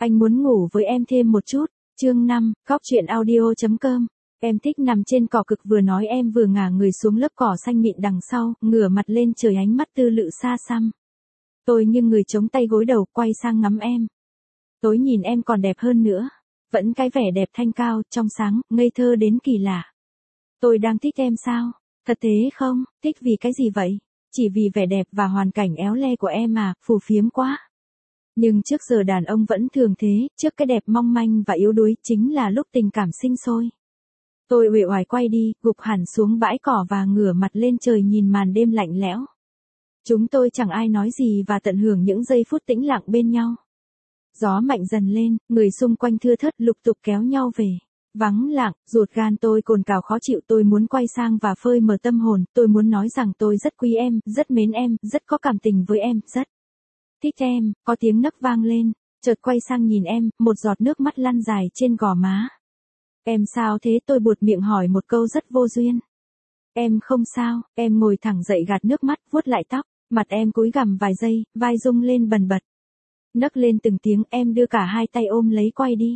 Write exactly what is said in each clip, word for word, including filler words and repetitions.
Anh muốn ngủ với em thêm một chút. Chương năm, Góc truyện audio chấm com. Em thích nằm trên cỏ cực, vừa nói em vừa ngả người xuống lớp cỏ xanh mịn đằng sau, ngửa mặt lên trời, ánh mắt tư lự xa xăm. Tôi như người chống tay gối đầu, quay sang ngắm em. Tối nhìn em còn đẹp hơn nữa. Vẫn cái vẻ đẹp thanh cao, trong sáng, ngây thơ đến kỳ lạ. Tôi đang thích em sao? Thật thế không? Thích vì cái gì vậy? Chỉ vì vẻ đẹp và hoàn cảnh éo le của em à, phù phiếm quá. Nhưng trước giờ đàn ông vẫn thường thế, trước cái đẹp mong manh và yếu đuối chính là lúc tình cảm sinh sôi. Tôi uể oải quay đi, gục hẳn xuống bãi cỏ và ngửa mặt lên trời nhìn màn đêm lạnh lẽo. Chúng tôi chẳng ai nói gì và tận hưởng những giây phút tĩnh lặng bên nhau. Gió mạnh dần lên, người xung quanh thưa thớt lục tục kéo nhau về. Vắng lặng, ruột gan tôi cồn cào khó chịu, tôi muốn quay sang và phơi mờ tâm hồn, tôi muốn nói rằng tôi rất quý em, rất mến em, rất có cảm tình với em, rất thích em. Có tiếng nấc vang lên, chợt quay sang nhìn em, một giọt nước mắt lăn dài trên gò má. Em sao thế? Tôi buột miệng hỏi một câu rất vô duyên. Em không sao. Em ngồi thẳng dậy, gạt nước mắt, vuốt lại tóc, mặt em cúi gằm vài giây, vai rung lên bần bật. Nấc lên từng tiếng, em đưa cả hai tay ôm lấy quay đi.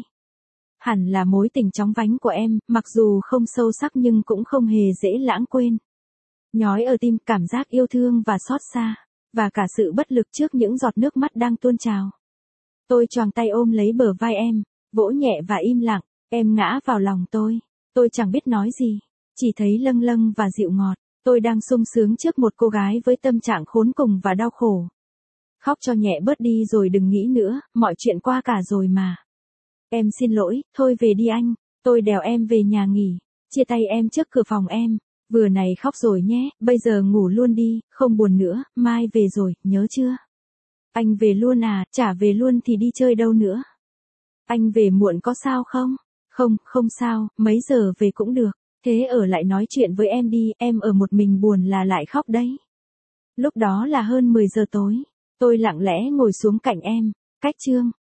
Hẳn là mối tình chóng vánh của em, mặc dù không sâu sắc nhưng cũng không hề dễ lãng quên. Nhói ở tim, cảm giác yêu thương và xót xa, và cả sự bất lực trước những giọt nước mắt đang tuôn trào. Tôi choàng tay ôm lấy bờ vai em, vỗ nhẹ và im lặng, em ngã vào lòng tôi. Tôi chẳng biết nói gì, chỉ thấy lâng lâng và dịu ngọt. Tôi đang sung sướng trước một cô gái với tâm trạng khốn cùng và đau khổ. Khóc cho nhẹ bớt đi rồi đừng nghĩ nữa, mọi chuyện qua cả rồi mà. Em xin lỗi, thôi về đi anh, tôi đèo em về nhà nghỉ, chia tay em trước cửa phòng em. Vừa này khóc rồi nhé, bây giờ ngủ luôn đi, không buồn nữa, mai về rồi, nhớ chưa? Anh về luôn à? Chả về luôn thì đi chơi đâu nữa? Anh về muộn có sao không? Không, không sao, mấy giờ về cũng được. Thế ở lại nói chuyện với em đi, em ở một mình buồn là lại khóc đấy. Lúc đó là hơn mười giờ tối, tôi lặng lẽ ngồi xuống cạnh em. Cách chương